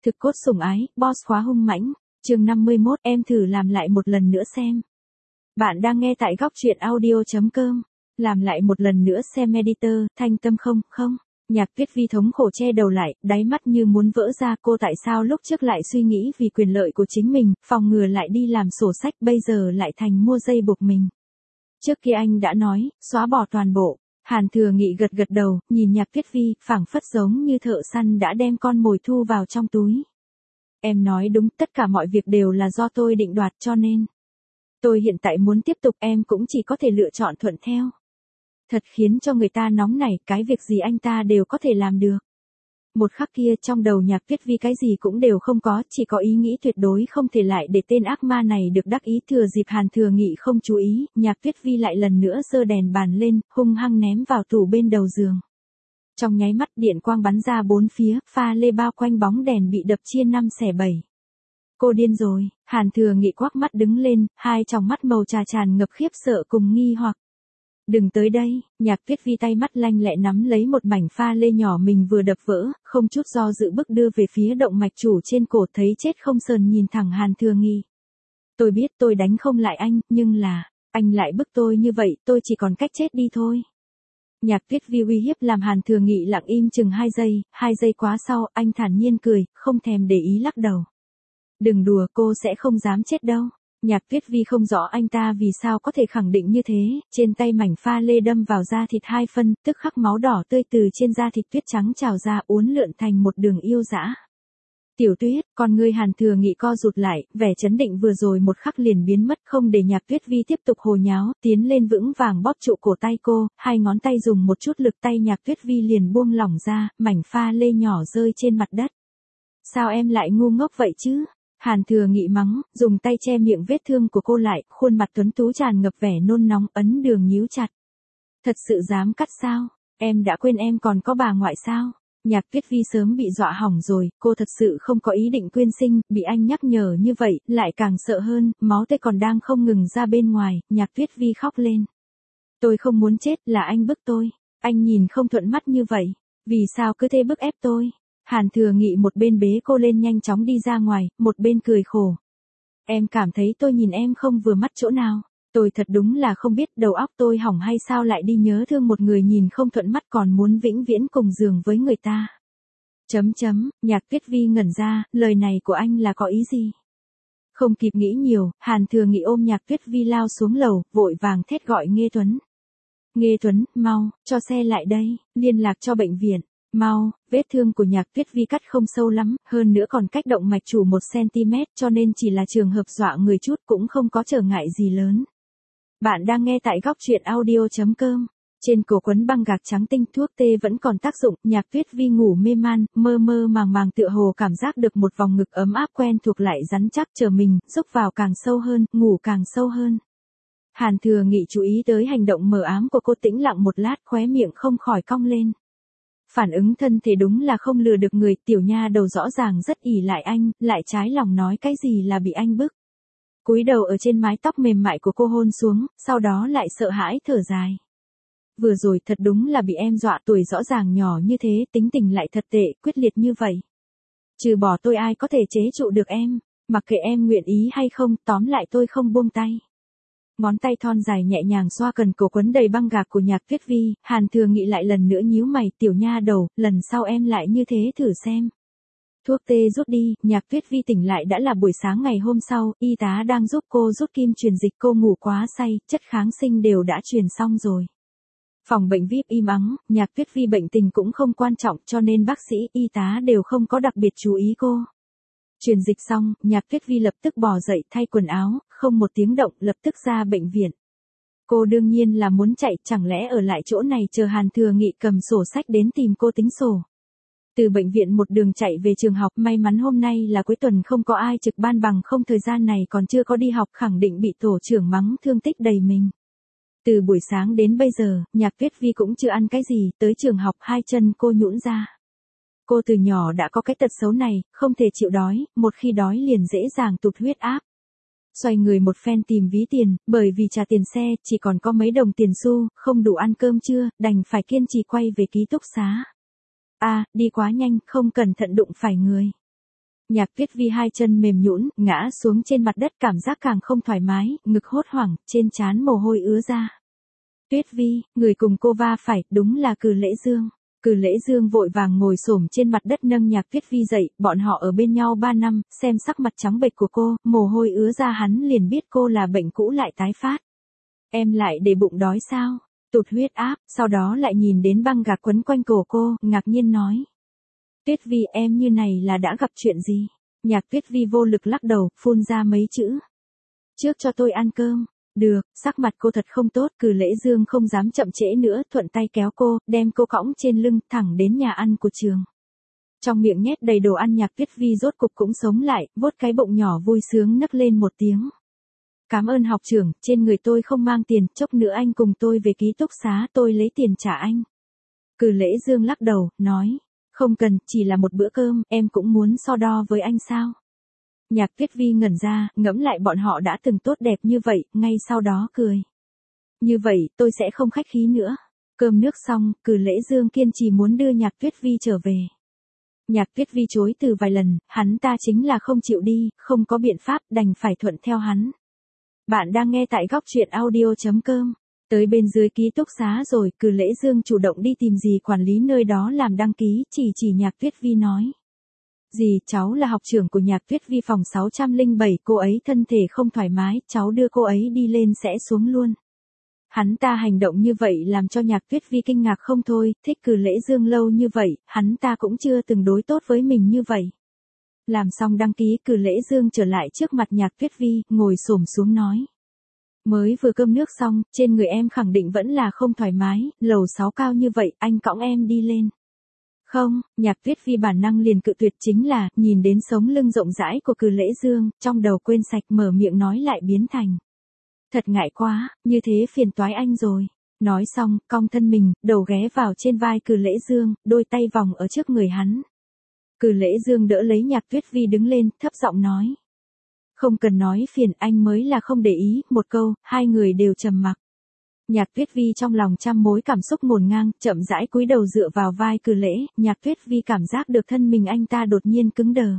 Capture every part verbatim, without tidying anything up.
Thực cốt sủng ái, boss khóa hung mãnh. Chương năm mươi mốt, em thử làm lại một lần nữa xem. Bạn đang nghe tại góc truyện audio.com. Làm lại một lần nữa xem editor, thanh tâm không, không. Nhạc Tuyết Vi thống khổ che đầu lại, đáy mắt như muốn vỡ ra. Cô tại sao lúc trước lại suy nghĩ vì quyền lợi của chính mình, phòng ngừa lại đi làm sổ sách, bây giờ lại thành mua dây buộc mình. Trước kia anh đã nói, xóa bỏ toàn bộ. Hàn Thừa Nghị gật gật đầu, nhìn Nhạc Tuyết Vi, phảng phất giống như thợ săn đã đem con mồi thu vào trong túi. Em nói đúng, tất cả mọi việc đều là do tôi định đoạt, cho nên tôi hiện tại muốn tiếp tục, em cũng chỉ có thể lựa chọn thuận theo. Thật khiến cho người ta nóng nảy, cái việc gì anh ta đều có thể làm được. Một khắc kia trong đầu Nhạc Tuyết Vi cái gì cũng đều không có, chỉ có ý nghĩ tuyệt đối không thể lại để tên ác ma này được đắc ý. Thừa dịp Hàn Thừa Nghị không chú ý, Nhạc Tuyết Vi lại lần nữa giơ đèn bàn lên, hung hăng ném vào tủ bên đầu giường. Trong nháy mắt điện quang bắn ra bốn phía, pha lê bao quanh bóng đèn bị đập chia năm xẻ bảy. Cô điên rồi, Hàn Thừa Nghị quắc mắt đứng lên, hai tròng mắt màu trà tràn ngập khiếp sợ cùng nghi hoặc. Đừng tới đây, Nhạc Tuyết Vi tay mắt lanh lẹ nắm lấy một mảnh pha lê nhỏ mình vừa đập vỡ, không chút do dự bước đưa về phía động mạch chủ trên cổ, thấy chết không sờn nhìn thẳng Hàn Thừa Nghị. Tôi biết tôi đánh không lại anh, nhưng là, anh lại bức tôi như vậy, tôi chỉ còn cách chết đi thôi. Nhạc Tuyết Vi uy hiếp làm Hàn Thừa Nghị lặng im chừng hai giây, hai giây quá sau, anh thản nhiên cười, không thèm để ý lắc đầu. Đừng đùa, cô sẽ không dám chết đâu. Nhạc Tuyết Vi không rõ anh ta vì sao có thể khẳng định như thế, trên tay mảnh pha lê đâm vào da thịt hai phân, tức khắc máu đỏ tươi từ trên da thịt tuyết trắng trào ra, uốn lượn thành một đường yêu dã. Tiểu Tuyết, con ngươi Hàn Thừa Nghị co rụt lại, vẻ chấn định vừa rồi một khắc liền biến mất, không để Nhạc Tuyết Vi tiếp tục hồ nháo, tiến lên vững vàng bóp trụ cổ tay cô, hai ngón tay dùng một chút lực, tay Nhạc Tuyết Vi liền buông lỏng ra, mảnh pha lê nhỏ rơi trên mặt đất. Sao em lại ngu ngốc vậy chứ? Hàn Thừa Nghị mắng, dùng tay che miệng vết thương của cô lại, khuôn mặt tuấn tú tràn ngập vẻ nôn nóng, ấn đường nhíu chặt. Thật sự dám cắt sao? Em đã quên em còn có bà ngoại sao? Nhạc Tuyết Vi sớm bị dọa hỏng rồi, cô thật sự không có ý định quyên sinh, bị anh nhắc nhở như vậy, lại càng sợ hơn, máu tươi còn đang không ngừng ra bên ngoài, Nhạc Tuyết Vi khóc lên. Tôi không muốn chết, là anh bức tôi, anh nhìn không thuận mắt như vậy, vì sao cứ thế bức ép tôi? Hàn Thừa Nghị một bên bế cô lên nhanh chóng đi ra ngoài, một bên cười khổ. Em cảm thấy tôi nhìn em không vừa mắt chỗ nào, tôi thật đúng là không biết đầu óc tôi hỏng hay sao lại đi nhớ thương một người nhìn không thuận mắt còn muốn vĩnh viễn cùng giường với người ta. Chấm chấm, Nhạc Tuyết Vi ngẩn ra, lời này của anh là có ý gì? Không kịp nghĩ nhiều, Hàn Thừa Nghị ôm Nhạc Tuyết Vi lao xuống lầu, vội vàng thét gọi Nghê Tuấn. Nghê Tuấn, mau, cho xe lại đây, liên lạc cho bệnh viện. Mau, vết thương của Nhạc Tuyết Vi cắt không sâu lắm, hơn nữa còn cách động mạch chủ một xăng-ti-mét, cho nên chỉ là trường hợp dọa người chút, cũng không có trở ngại gì lớn. Bạn đang nghe tại góc truyện audio.com. Trên cổ quấn băng gạc trắng tinh, thuốc tê vẫn còn tác dụng, Nhạc Tuyết Vi ngủ mê man, mơ mơ màng màng tựa hồ cảm giác được một vòng ngực ấm áp quen thuộc lại rắn chắc chờ mình, rúc vào càng sâu hơn, ngủ càng sâu hơn. Hàn Thừa Nghị chú ý tới hành động mờ ám của cô, tĩnh lặng một lát, khóe miệng không khỏi cong lên. Phản ứng thân thể đúng là không lừa được người, tiểu nha đầu rõ ràng rất ỷ lại anh, lại trái lòng nói cái gì là bị anh bức. Cúi đầu ở trên mái tóc mềm mại của cô hôn xuống, sau đó lại sợ hãi thở dài. Vừa rồi thật đúng là bị em dọa, tuổi rõ ràng nhỏ như thế, tính tình lại thật tệ, quyết liệt như vậy. Trừ bỏ tôi ai có thể chế trụ được em, mặc kệ em nguyện ý hay không, tóm lại tôi không buông tay. Ngón tay thon dài nhẹ nhàng xoa cần cổ quấn đầy băng gạc của Nhạc Tuyết Vi, Hàn Thừa Nghị lại lần nữa nhíu mày, tiểu nha đầu, lần sau em lại như thế thử xem. Thuốc tê rút đi, Nhạc Tuyết Vi tỉnh lại đã là buổi sáng ngày hôm sau, y tá đang giúp cô rút kim truyền dịch, cô ngủ quá say, chất kháng sinh đều đã truyền xong rồi. Phòng bệnh vi ai pi im ắng, Nhạc Tuyết Vi bệnh tình cũng không quan trọng cho nên bác sĩ, y tá đều không có đặc biệt chú ý cô. Truyền dịch xong, Nhạc Tuyết Vi lập tức bò dậy thay quần áo, không một tiếng động, lập tức ra bệnh viện. Cô đương nhiên là muốn chạy, chẳng lẽ ở lại chỗ này chờ Hàn Thừa Nghị cầm sổ sách đến tìm cô tính sổ. Từ bệnh viện một đường chạy về trường học, may mắn hôm nay là cuối tuần không có ai trực ban, bằng không thời gian này còn chưa có đi học khẳng định bị tổ trưởng mắng thương tích đầy mình. Từ buổi sáng đến bây giờ, Nhạc Tuyết Vi cũng chưa ăn cái gì, tới trường học hai chân cô nhũn ra. Cô từ nhỏ đã có cái tật xấu này, không thể chịu đói, một khi đói liền dễ dàng tụt huyết áp. Xoay người một phen tìm ví tiền, bởi vì trả tiền xe, chỉ còn có mấy đồng tiền xu, không đủ ăn cơm trưa, đành phải kiên trì quay về ký túc xá. À, đi quá nhanh, không cẩn thận đụng phải người. Nhạc Tuyết Vi hai chân mềm nhũn, ngã xuống trên mặt đất, cảm giác càng không thoải mái, ngực hốt hoảng, trên trán mồ hôi ứa ra. Tuyết Vi, người cùng cô va phải, đúng là Cử Lễ Dương. Cử Lễ Dương vội vàng ngồi xổm trên mặt đất nâng Nhạc Tuyết Vi dậy, bọn họ ở bên nhau ba năm, xem sắc mặt trắng bệch của cô, mồ hôi ứa ra hắn liền biết cô là bệnh cũ lại tái phát. Em lại để bụng đói sao? Tụt huyết áp, sau đó lại nhìn đến băng gạc quấn quanh cổ cô, ngạc nhiên nói. Tuyết Vi, em như này là đã gặp chuyện gì? Nhạc Tuyết Vi vô lực lắc đầu, phun ra mấy chữ. Trước cho tôi ăn cơm. Được, sắc mặt cô thật không tốt, Cử Lễ Dương không dám chậm trễ nữa, thuận tay kéo cô, đem cô cõng trên lưng, thẳng đến nhà ăn của trường. Trong miệng nhét đầy đồ ăn, Nhạc Tuyết Vi rốt cục cũng sống lại, vuốt cái bụng nhỏ vui sướng nấc lên một tiếng. Cảm ơn học trưởng, trên người tôi không mang tiền, chốc nữa anh cùng tôi về ký túc xá, tôi lấy tiền trả anh. Cử Lễ Dương lắc đầu, nói, không cần, chỉ là một bữa cơm, em cũng muốn so đo với anh sao? Nhạc Tuyết Vi ngẩn ra, ngẫm lại bọn họ đã từng tốt đẹp như vậy, ngay sau đó cười. Như vậy, tôi sẽ không khách khí nữa. Cơm nước xong, Cử Lễ Dương kiên trì muốn đưa Nhạc Tuyết Vi trở về. Nhạc Tuyết Vi chối từ vài lần, hắn ta chính là không chịu đi, không có biện pháp, đành phải thuận theo hắn. Bạn đang nghe tại góc truyện audio chấm com. Tới bên dưới ký túc xá rồi, Cử Lễ Dương chủ động đi tìm dì quản lý nơi đó làm đăng ký, chỉ chỉ Nhạc Tuyết Vi nói. Dì, cháu là học trưởng của Nhạc Tuyết Vi phòng sáu trăm lẻ bảy, cô ấy thân thể không thoải mái, cháu đưa cô ấy đi lên sẽ xuống luôn. Hắn ta hành động như vậy làm cho Nhạc Tuyết Vi kinh ngạc không thôi, thích Cử Lễ Dương lâu như vậy, hắn ta cũng chưa từng đối tốt với mình như vậy. Làm xong đăng ký, Cử Lễ Dương trở lại trước mặt Nhạc Tuyết Vi, ngồi xổm xuống nói. Mới vừa cơm nước xong, trên người em khẳng định vẫn là không thoải mái, lầu sáu cao như vậy, anh cõng em đi lên. Không, Nhạc Tuyết Vi bản năng liền cự tuyệt, chính là, nhìn đến sống lưng rộng rãi của Cử Lễ Dương, trong đầu quên sạch, mở miệng nói lại biến thành. Thật ngại quá, như thế phiền toái anh rồi. Nói xong, cong thân mình, đầu ghé vào trên vai Cử Lễ Dương, đôi tay vòng ở trước người hắn. Cử Lễ Dương đỡ lấy Nhạc Tuyết Vi đứng lên, thấp giọng nói. Không cần nói phiền, anh mới là không để ý, một câu, hai người đều trầm mặc. Nhạc Tuyết Vi trong lòng trăm mối cảm xúc ngổn ngang, chậm rãi cúi đầu dựa vào vai Cử Lễ, Nhạc Tuyết Vi cảm giác được thân mình anh ta đột nhiên cứng đờ.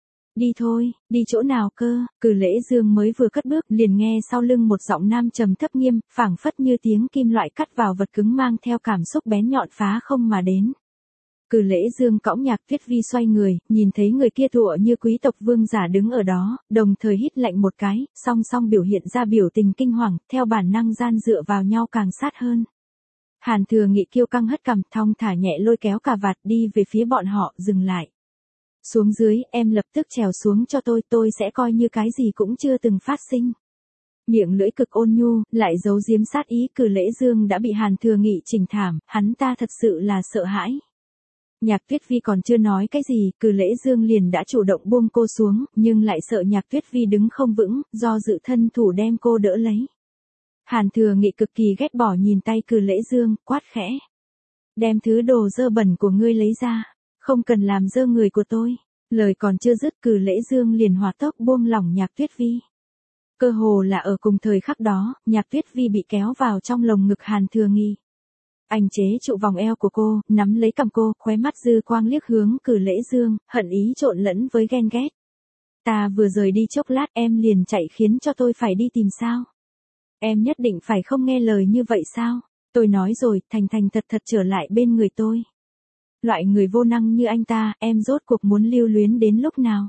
Đi thôi, đi chỗ nào cơ? Cử Lễ Dương mới vừa cất bước, liền nghe sau lưng một giọng nam trầm thấp nghiêm, phảng phất như tiếng kim loại cắt vào vật cứng mang theo cảm xúc bén nhọn phá không mà đến. Cử Lễ Dương cõng Nhạc Tuyết Vi xoay người, nhìn thấy người kia tựa như quý tộc vương giả đứng ở đó, đồng thời hít lạnh một cái, song song biểu hiện ra biểu tình kinh hoàng, theo bản năng gian dựa vào nhau càng sát hơn. Hàn Thừa Nghị kiêu căng hất cằm, thong thả nhẹ lôi kéo cà vạt đi về phía bọn họ, dừng lại. Xuống dưới, em lập tức trèo xuống cho tôi, tôi sẽ coi như cái gì cũng chưa từng phát sinh. Miệng lưỡi cực ôn nhu, lại giấu giếm sát ý, Cử Lễ Dương đã bị Hàn Thừa Nghị chỉnh thảm, hắn ta thật sự là sợ hãi. Nhạc Tuyết Vi còn chưa nói cái gì, Cử Lễ Dương liền đã chủ động buông cô xuống, nhưng lại sợ Nhạc Tuyết Vi đứng không vững, do dự thân thủ đem cô đỡ lấy. Hàn Thừa Nghị cực kỳ ghét bỏ nhìn tay Cử Lễ Dương, quát khẽ. Đem thứ đồ dơ bẩn của ngươi lấy ra, không cần làm dơ người của tôi. Lời còn chưa dứt, Cử Lễ Dương liền hỏa tốc buông lỏng Nhạc Tuyết Vi. Cơ hồ là ở cùng thời khắc đó, Nhạc Tuyết Vi bị kéo vào trong lồng ngực Hàn Thừa Nghị. Anh chế trụ vòng eo của cô, nắm lấy cằm cô, khóe mắt dư quang liếc hướng Cử Lễ Dương, hận ý trộn lẫn với ghen ghét. Ta vừa rời đi chốc lát em liền chạy khiến cho tôi phải đi tìm sao? Em nhất định phải không nghe lời như vậy sao? Tôi nói rồi, thành thành thật thật trở lại bên người tôi. Loại người vô năng như anh ta, em rốt cuộc muốn lưu luyến đến lúc nào?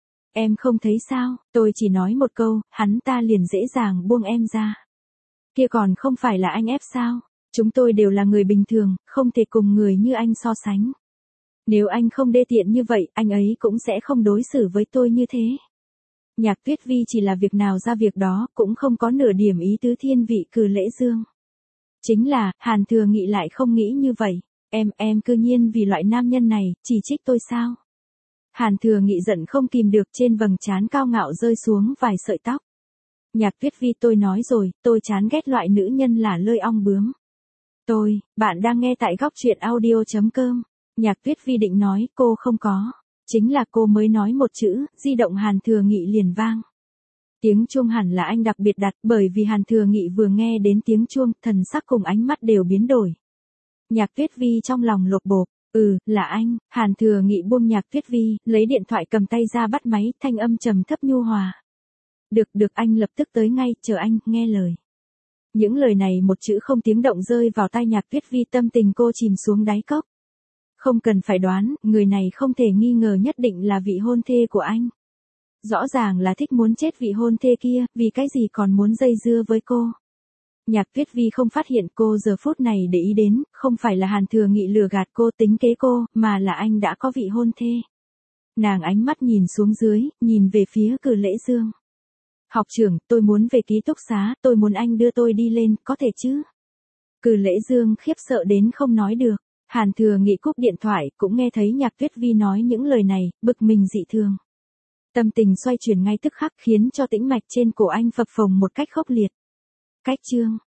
Em không thấy sao, tôi chỉ nói một câu, hắn ta liền dễ dàng buông em ra. Kia còn không phải là anh ép sao? Chúng tôi đều là người bình thường, không thể cùng người như anh so sánh. Nếu anh không đê tiện như vậy, anh ấy cũng sẽ không đối xử với tôi như thế. Nhạc Tuyết Vi chỉ là việc nào ra việc đó, cũng không có nửa điểm ý tứ thiên vị Cử Lễ Dương. Chính là, Hàn Thừa Nghị lại không nghĩ như vậy. Em, em cư nhiên vì loại nam nhân này, chỉ trích tôi sao? Hàn Thừa Nghị giận không kìm được, trên vầng trán cao ngạo rơi xuống vài sợi tóc. Nhạc Tuyết Vi, tôi nói rồi, tôi chán ghét loại nữ nhân là lơi ong bướm. Tôi, bạn đang nghe tại góc truyện audio chấm com. Nhạc Tuyết Vi định nói, cô không có. Chính là cô mới nói một chữ, di động Hàn Thừa Nghị liền vang. Tiếng chuông hẳn là anh đặc biệt đặt, bởi vì Hàn Thừa Nghị vừa nghe đến tiếng chuông, thần sắc cùng ánh mắt đều biến đổi. Nhạc Tuyết Vi trong lòng lột bột, Ừ, là anh. Hàn Thừa Nghị buông nhạc Tuyết Vi, lấy điện thoại cầm tay ra bắt máy, thanh âm trầm thấp nhu hòa. Được, được, anh lập tức tới ngay, chờ anh, nghe lời. Những lời này một chữ không tiếng động rơi vào tai nhạc Tuyết Vi, tâm tình cô chìm xuống đáy cốc. Không cần phải đoán, người này không thể nghi ngờ nhất định là vị hôn thê của anh. Rõ ràng là thích muốn chết vị hôn thê kia, vì cái gì còn muốn dây dưa với cô. Nhạc Tuyết Vi không phát hiện cô giờ phút này để ý đến, không phải là Hàn Thừa Nghị lừa gạt cô tính kế cô, mà là anh đã có vị hôn thê. Nàng ánh mắt nhìn xuống dưới, nhìn về phía Cử Lễ Dương. Học trưởng, tôi muốn về ký túc xá, tôi muốn anh đưa tôi đi lên, có thể chứ? Cử Lễ Dương khiếp sợ đến không nói được. Hàn Thừa Nghị cúp điện thoại, cũng nghe thấy nhạc Tuyết Vi nói những lời này, bực mình dị thường. Tâm tình xoay chuyển ngay tức khắc khiến cho tĩnh mạch trên cổ anh phập phồng một cách khốc liệt. Cách chương